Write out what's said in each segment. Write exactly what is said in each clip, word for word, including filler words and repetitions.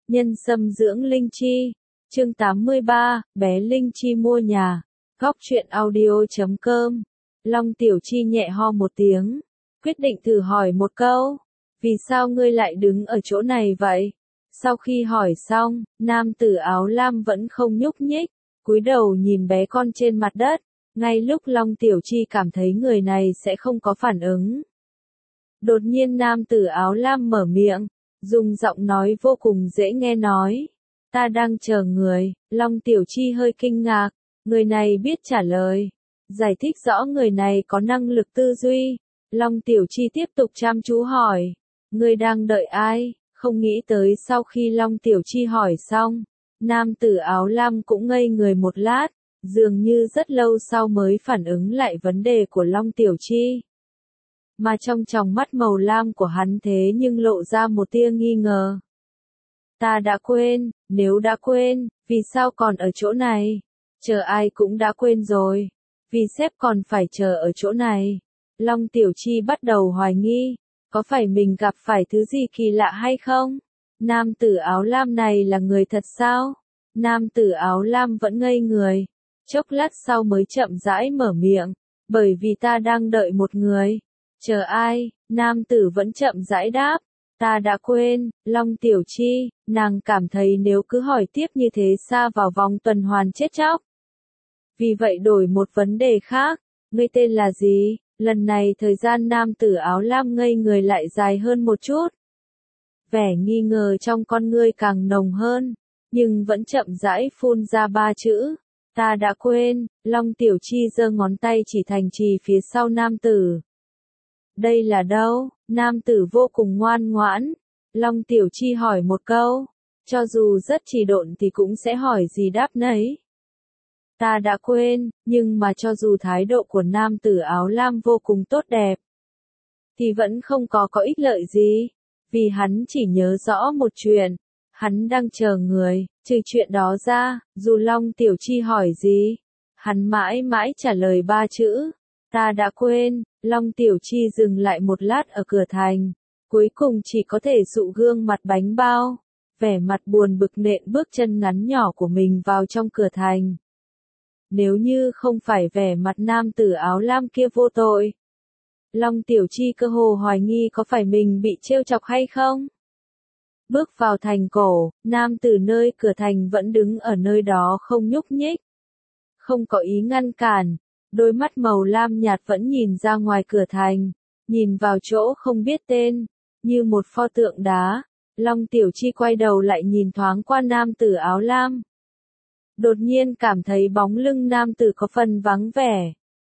Nhân sâm dưỡng linh chi. Chương tám mươi ba, bé Linh Chi mua nhà. Góc truyện audio chấm com. Long Tiểu Chi nhẹ ho một tiếng, quyết định thử hỏi một câu. Vì sao ngươi lại đứng ở chỗ này vậy? Sau khi hỏi xong, nam tử áo lam vẫn không nhúc nhích, cúi đầu nhìn bé con trên mặt đất. Ngay lúc Long Tiểu Chi cảm thấy người này sẽ không có phản ứng, đột nhiên nam tử áo lam mở miệng, dùng giọng nói vô cùng dễ nghe nói. Ta đang chờ người. Long Tiểu Chi hơi kinh ngạc, người này biết trả lời, giải thích rõ người này có năng lực tư duy. Long Tiểu Chi tiếp tục chăm chú hỏi, ngươi đang đợi ai? Không nghĩ tới sau khi Long Tiểu Chi hỏi xong, nam tử áo lam cũng ngây người một lát, dường như rất lâu sau mới phản ứng lại vấn đề của Long Tiểu Chi. Mà trong tròng mắt màu lam của hắn thế nhưng lộ ra một tia nghi ngờ. Ta đã quên, nếu đã quên, vì sao còn ở chỗ này? Chờ ai cũng đã quên rồi. Vì sếp còn phải chờ ở chỗ này. Long Tiểu Chi bắt đầu hoài nghi, có phải mình gặp phải thứ gì kỳ lạ hay không? Nam tử áo lam này là người thật sao? Nam tử áo lam vẫn ngây người, chốc lát sau mới chậm rãi mở miệng, bởi vì ta đang đợi một người. Chờ ai? Nam tử vẫn chậm rãi đáp, ta đã quên. Long Tiểu Chi, nàng cảm thấy nếu cứ hỏi tiếp như thế xa vào vòng tuần hoàn chết chóc. Vì vậy đổi một vấn đề khác, ngươi tên là gì? Lần này thời gian nam tử áo lam ngây người lại dài hơn một chút. Vẻ nghi ngờ trong con ngươi càng nồng hơn, nhưng vẫn chậm rãi phun ra ba chữ. Ta đã quên. Long Tiểu Chi giơ ngón tay chỉ thành trì phía sau nam tử. Đây là đâu? Nam tử vô cùng ngoan ngoãn. Long Tiểu Chi hỏi một câu, cho dù rất trì độn thì cũng sẽ hỏi gì đáp nấy. Ta đã quên, nhưng mà cho dù thái độ của nam tử áo lam vô cùng tốt đẹp, thì vẫn không có có ích lợi gì, vì hắn chỉ nhớ rõ một chuyện, hắn đang chờ người. Trừ chuyện đó ra, dù Long Tiểu Chi hỏi gì, hắn mãi mãi trả lời ba chữ, ta đã quên. Long Tiểu Chi dừng lại một lát ở cửa thành, cuối cùng chỉ có thể dụ gương mặt bánh bao, vẻ mặt buồn bực nện bước chân ngắn nhỏ của mình vào trong cửa thành. Nếu như không phải vẻ mặt nam tử áo lam kia vô tội, Long Tiểu Chi cơ hồ hoài nghi có phải mình bị trêu chọc hay không. Bước vào thành cổ, nam tử nơi cửa thành vẫn đứng ở nơi đó không nhúc nhích, không có ý ngăn cản, đôi mắt màu lam nhạt vẫn nhìn ra ngoài cửa thành, nhìn vào chỗ không biết tên, như một pho tượng đá. Long Tiểu Chi quay đầu lại nhìn thoáng qua nam tử áo lam. Đột nhiên cảm thấy bóng lưng nam tử có phần vắng vẻ.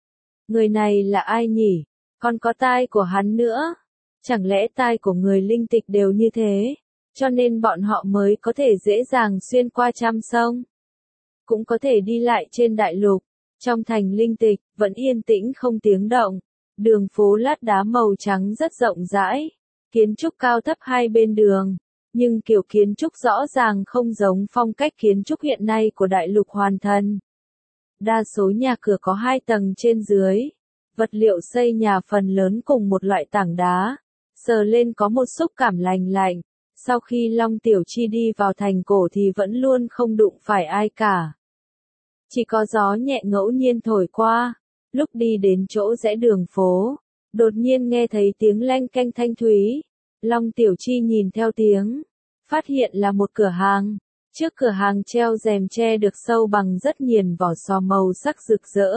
Người này là ai nhỉ? Còn có tai của hắn nữa. Chẳng lẽ tai của người linh tịch đều như thế, cho nên bọn họ mới có thể dễ dàng xuyên qua trăm sông, cũng có thể đi lại trên đại lục. Trong thành linh tịch, vẫn yên tĩnh không tiếng động. Đường phố lát đá màu trắng rất rộng rãi. Kiến trúc cao thấp hai bên đường. Nhưng kiểu kiến trúc rõ ràng không giống phong cách kiến trúc hiện nay của đại lục Hoàn Thần. Đa số nhà cửa có hai tầng trên dưới. Vật liệu xây nhà phần lớn cùng một loại tảng đá. Sờ lên có một xúc cảm lành lạnh. Sau khi Long Tiểu Chi đi vào thành cổ thì vẫn luôn không đụng phải ai cả. Chỉ có gió nhẹ ngẫu nhiên thổi qua. Lúc đi đến chỗ rẽ đường phố, đột nhiên nghe thấy tiếng leng keng thanh thúy. Long Tiểu Chi nhìn theo tiếng, phát hiện là một cửa hàng. Trước cửa hàng treo rèm tre được sâu bằng rất nghiền vỏ sò màu sắc rực rỡ.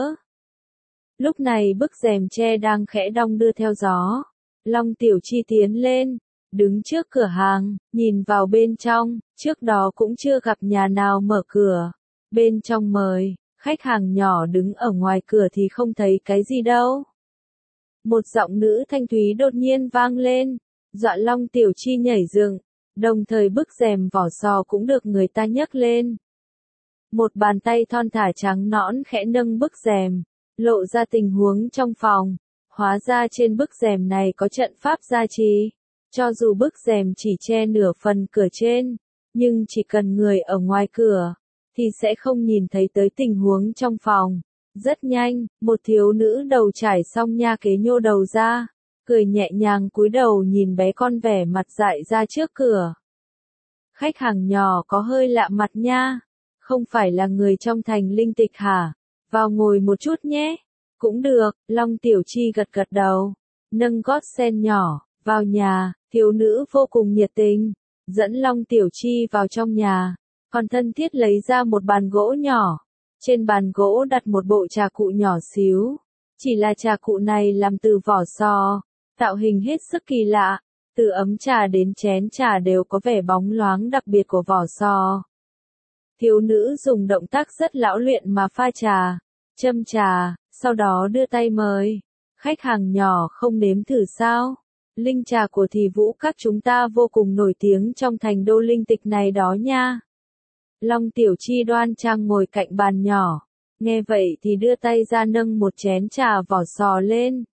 Lúc này bức rèm tre đang khẽ đong đưa theo gió. Long Tiểu Chi tiến lên, đứng trước cửa hàng, nhìn vào bên trong. Trước đó cũng chưa gặp nhà nào mở cửa. Bên trong mời, khách hàng nhỏ đứng ở ngoài cửa thì không thấy cái gì đâu. Một giọng nữ thanh thúy đột nhiên vang lên, dọa Long Tiểu Chi nhảy dựng, đồng thời bức rèm vỏ sò cũng được người ta nhấc lên. Một bàn tay thon thả trắng nõn khẽ nâng bức rèm, lộ ra tình huống trong phòng. Hóa ra trên bức rèm này có trận pháp gia trì. Cho dù bức rèm chỉ che nửa phần cửa trên, nhưng chỉ cần người ở ngoài cửa, thì sẽ không nhìn thấy tới tình huống trong phòng. Rất nhanh, một thiếu nữ đầu trải xong nha kế nhô đầu ra, cười nhẹ nhàng cúi đầu nhìn bé con vẻ mặt dại ra trước cửa. Khách hàng nhỏ có hơi lạ mặt nha. Không phải là người trong thành linh tịch hả? Vào ngồi một chút nhé. Cũng được, Long Tiểu Chi gật gật đầu. Nâng gót sen nhỏ, vào nhà, thiếu nữ vô cùng nhiệt tình. Dẫn Long Tiểu Chi vào trong nhà. Còn thân thiết lấy ra một bàn gỗ nhỏ. Trên bàn gỗ đặt một bộ trà cụ nhỏ xíu. Chỉ là trà cụ này làm từ vỏ sò. Tạo hình hết sức kỳ lạ. Từ ấm trà đến chén trà đều có vẻ bóng loáng đặc biệt của vỏ sò. Thiếu nữ dùng động tác rất lão luyện mà pha trà, châm trà, sau đó đưa tay mời. Khách hàng nhỏ không nếm thử sao? Linh trà của Thì Vũ các chúng ta vô cùng nổi tiếng trong thành đô linh tịch này đó nha. Long Tiểu Chi đoan trang ngồi cạnh bàn nhỏ. Nghe vậy thì đưa tay ra nâng một chén trà vỏ sò lên.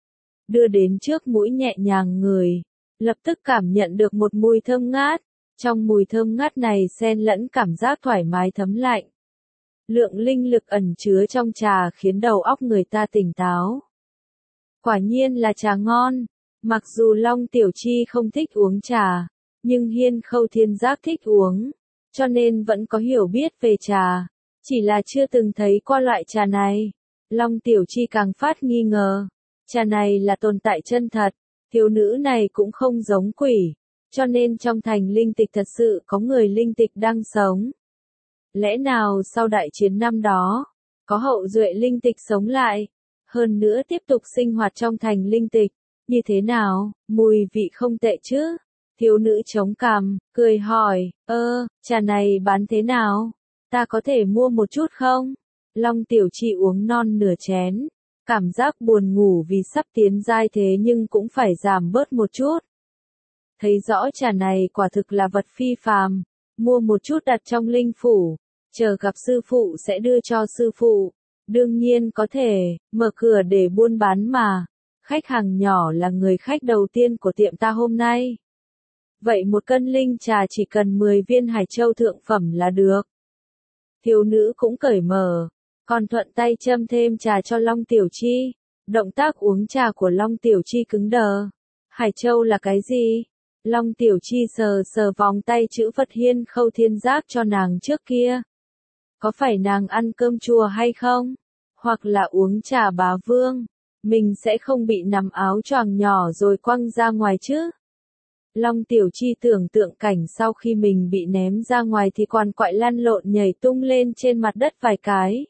Đưa đến trước mũi nhẹ nhàng ngửi. Lập tức cảm nhận được một mùi thơm ngát. Trong mùi thơm ngát này xen lẫn cảm giác thoải mái thấm lạnh. Lượng linh lực ẩn chứa trong trà khiến đầu óc người ta tỉnh táo. Quả nhiên là trà ngon. Mặc dù Long Tiểu Chi không thích uống trà, nhưng Hiên Khâu Thiên Giác thích uống, cho nên vẫn có hiểu biết về trà. Chỉ là chưa từng thấy qua loại trà này. Long Tiểu Chi càng phát nghi ngờ. Trà này là tồn tại chân thật. Thiếu nữ này cũng không giống quỷ. Cho nên trong thành linh tịch thật sự có người linh tịch đang sống. Lẽ nào sau đại chiến năm đó, có hậu duệ linh tịch sống lại, hơn nữa tiếp tục sinh hoạt trong thành linh tịch, như thế nào, mùi vị không tệ chứ? Thiếu nữ chống cằm, cười hỏi, ơ, trà này bán thế nào? Ta có thể mua một chút không? Long Tiểu Chi uống non nửa chén, cảm giác buồn ngủ vì sắp tiến giai thế nhưng cũng phải giảm bớt một chút. Thấy rõ trà này quả thực là vật phi phàm, mua một chút đặt trong linh phủ, chờ gặp sư phụ sẽ đưa cho sư phụ. Đương nhiên có thể, mở cửa để buôn bán mà. Khách hàng nhỏ là người khách đầu tiên của tiệm ta hôm nay. Vậy một cân linh trà chỉ cần mười viên hải châu thượng phẩm là được. Thiếu nữ cũng cởi mở, còn thuận tay châm thêm trà cho Long Tiểu Chi. Động tác uống trà của Long Tiểu Chi cứng đờ. Hải châu là cái gì? Long Tiểu Chi sờ sờ vòng tay chữ Phật Hiên Khâu Thiên Giác cho nàng trước kia. Có phải nàng ăn cơm chùa hay không? Hoặc là uống trà bá vương? Mình sẽ không bị nắm áo choàng nhỏ rồi quăng ra ngoài chứ? Long Tiểu Chi tưởng tượng cảnh sau khi mình bị ném ra ngoài thì quằn quại lăn lộn nhảy tung lên trên mặt đất vài cái.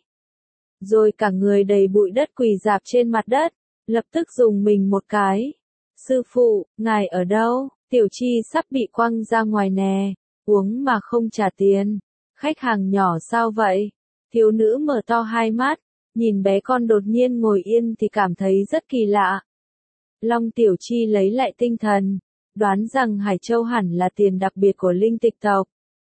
Rồi cả người đầy bụi đất quỳ rạp trên mặt đất, lập tức dùng mình một cái. Sư phụ, ngài ở đâu? Tiểu Chi sắp bị quăng ra ngoài nè, uống mà không trả tiền. Khách hàng nhỏ sao vậy? Thiếu nữ mở to hai mắt, nhìn bé con đột nhiên ngồi yên thì cảm thấy rất kỳ lạ. Long Tiểu Chi lấy lại tinh thần, đoán rằng Hải Châu hẳn là tiền đặc biệt của linh tịch tộc.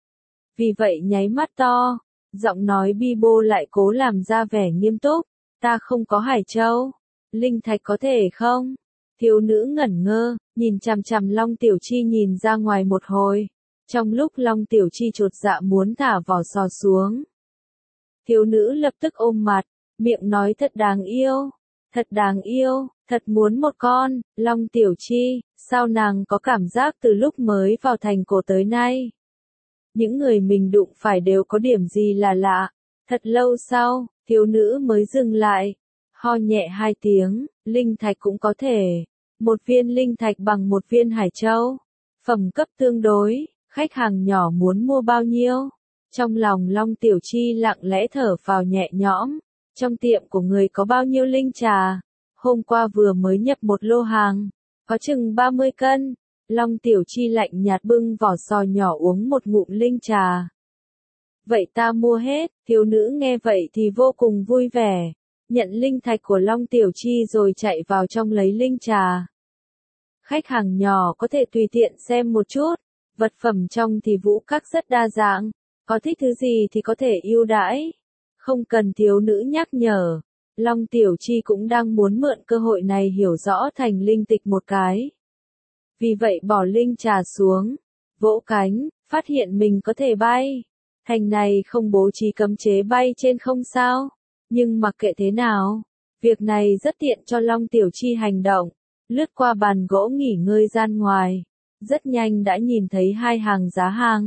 Vì vậy nháy mắt to, giọng nói bi bô lại cố làm ra vẻ nghiêm túc. Ta không có Hải Châu. Linh thạch có thể không? Thiếu nữ ngẩn ngơ, nhìn chằm chằm Long Tiểu Chi nhìn ra ngoài một hồi. Trong lúc Long Tiểu Chi chột dạ muốn thả vỏ sò xuống. Thiếu nữ lập tức ôm mặt, miệng nói thật đáng yêu, thật đáng yêu, thật muốn một con. Long Tiểu Chi, sao nàng có cảm giác từ lúc mới vào thành cổ tới nay? Những người mình đụng phải đều có điểm gì là lạ. Thật lâu sau, thiếu nữ mới dừng lại, ho nhẹ hai tiếng, linh thạch cũng có thể. Một viên linh thạch bằng một viên hải châu. Phẩm cấp tương đối, khách hàng nhỏ muốn mua bao nhiêu? Trong lòng Long Tiểu Chi lặng lẽ thở phào nhẹ nhõm. Trong tiệm của người có bao nhiêu linh trà? Hôm qua vừa mới nhập một lô hàng, có chừng ba mươi cân. Long Tiểu Chi lạnh nhạt bưng vỏ sò nhỏ uống một ngụm linh trà. Vậy ta mua hết. Thiếu nữ nghe vậy thì vô cùng vui vẻ. Nhận linh thạch của Long Tiểu Chi rồi chạy vào trong lấy linh trà. Khách hàng nhỏ có thể tùy tiện xem một chút. Vật phẩm trong Thì Vũ các rất đa dạng. Có thích thứ gì thì có thể ưu đãi. Không cần thiếu nữ nhắc nhở. Long Tiểu Chi cũng đang muốn mượn cơ hội này hiểu rõ thành linh tịch một cái. Vì vậy bỏ linh trà xuống, vỗ cánh, phát hiện mình có thể bay. Thành này không bố trí cấm chế bay trên không sao. Nhưng mặc kệ thế nào, việc này rất tiện cho Long Tiểu Chi hành động. Lướt qua bàn gỗ nghỉ ngơi gian ngoài, rất nhanh đã nhìn thấy hai hàng giá hàng.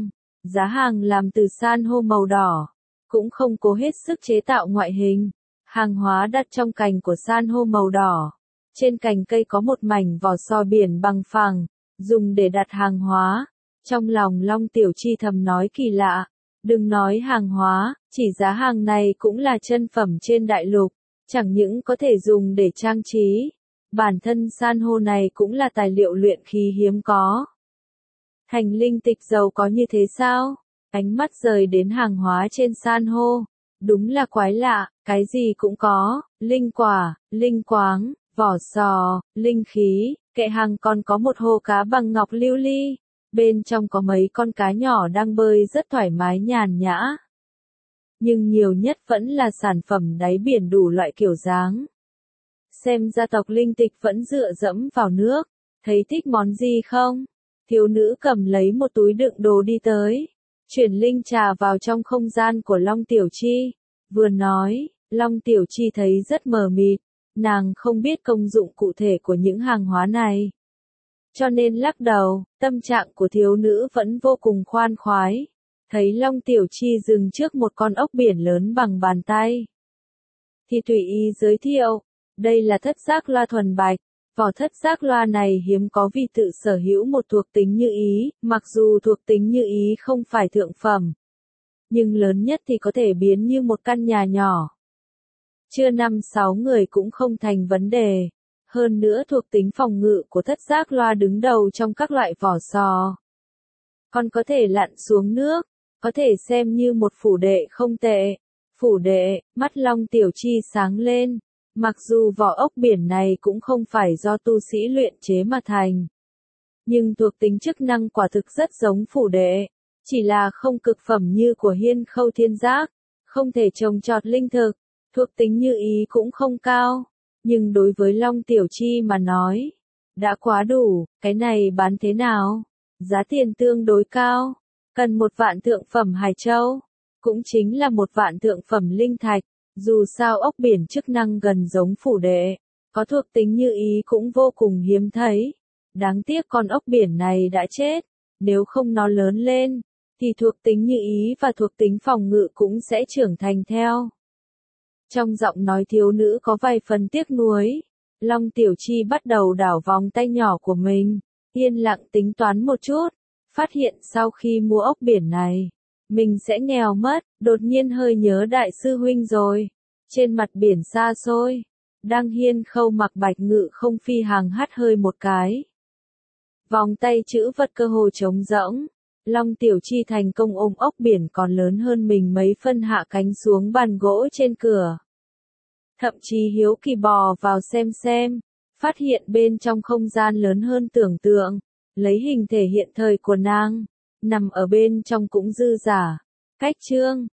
giá hàng làm từ san hô màu đỏ, cũng không cố hết sức chế tạo ngoại hình. Hàng hóa đặt trong cành của san hô màu đỏ. Trên cành cây có một mảnh vỏ sò biển bằng phẳng, dùng để đặt hàng hóa. Trong lòng Long Tiểu Chi thầm nói kỳ lạ, đừng nói hàng hóa, chỉ giá hàng này cũng là chân phẩm trên đại lục, chẳng những có thể dùng để trang trí. Bản thân san hô này cũng là tài liệu luyện khí hiếm có. Thành linh tịch giàu có như thế sao? Ánh mắt rời đến hàng hóa trên san hô. Đúng là quái lạ, cái gì cũng có, linh quả, linh quáng, vỏ sò, linh khí, kệ hàng còn có một hồ cá bằng ngọc lưu ly. Bên trong có mấy con cá nhỏ đang bơi rất thoải mái nhàn nhã. Nhưng nhiều nhất vẫn là sản phẩm đáy biển đủ loại kiểu dáng. Xem ra tộc linh tịch vẫn dựa dẫm vào nước. Thấy thích món gì không? Thiếu nữ cầm lấy một túi đựng đồ đi tới. Chuyển linh trà vào trong không gian của Long Tiểu Chi. Vừa nói, Long Tiểu Chi thấy rất mờ mịt. Nàng không biết công dụng cụ thể của những hàng hóa này. Cho nên lắc đầu, tâm trạng của thiếu nữ vẫn vô cùng khoan khoái. Thấy Long Tiểu Chi dừng trước một con ốc biển lớn bằng bàn tay. Thì tùy ý giới thiệu, đây là thất giác loa thuần bạch. Vỏ thất giác loa này hiếm có vì tự sở hữu một thuộc tính như ý, mặc dù thuộc tính như ý không phải thượng phẩm. Nhưng lớn nhất thì có thể biến như một căn nhà nhỏ. Chưa năm sáu người cũng không thành vấn đề. Hơn nữa thuộc tính phòng ngự của thất giác loa đứng đầu trong các loại vỏ sò. Còn có thể lặn xuống nước, có thể xem như một phủ đệ không tệ. Phủ đệ, mắt Long Tiểu Chi sáng lên. Mặc dù vỏ ốc biển này cũng không phải do tu sĩ luyện chế mà thành. Nhưng thuộc tính chức năng quả thực rất giống phủ đệ. Chỉ là không cực phẩm như của hiên khâu thiên giác. Không thể trồng trọt linh thực. Thuộc tính như ý cũng không cao. Nhưng đối với Long Tiểu Chi mà nói, đã quá đủ, cái này bán thế nào? Giá tiền tương đối cao, cần một vạn thượng phẩm hải châu, cũng chính là một vạn thượng phẩm linh thạch, dù sao ốc biển chức năng gần giống phủ đệ, có thuộc tính như ý cũng vô cùng hiếm thấy. Đáng tiếc con ốc biển này đã chết, nếu không nó lớn lên, thì thuộc tính như ý và thuộc tính phòng ngự cũng sẽ trưởng thành theo. Trong giọng nói thiếu nữ có vài phần tiếc nuối, Long Tiểu Chi bắt đầu đảo vòng tay nhỏ của mình, yên lặng tính toán một chút, phát hiện sau khi mua ốc biển này, mình sẽ nghèo mất, đột nhiên hơi nhớ đại sư huynh rồi. Trên mặt biển xa xôi, đang hiên khâu mặc bạch ngự không phi hàng hắt hơi một cái. Vòng tay chữ vật cơ hồ trống rỗng. Long Tiểu Chi thành công ôm ốc biển còn lớn hơn mình mấy phân hạ cánh xuống bàn gỗ trên cửa. Thậm chí hiếu kỳ bò vào xem xem, phát hiện bên trong không gian lớn hơn tưởng tượng, lấy hình thể hiện thời của nàng, nằm ở bên trong cũng dư giả. Cách chương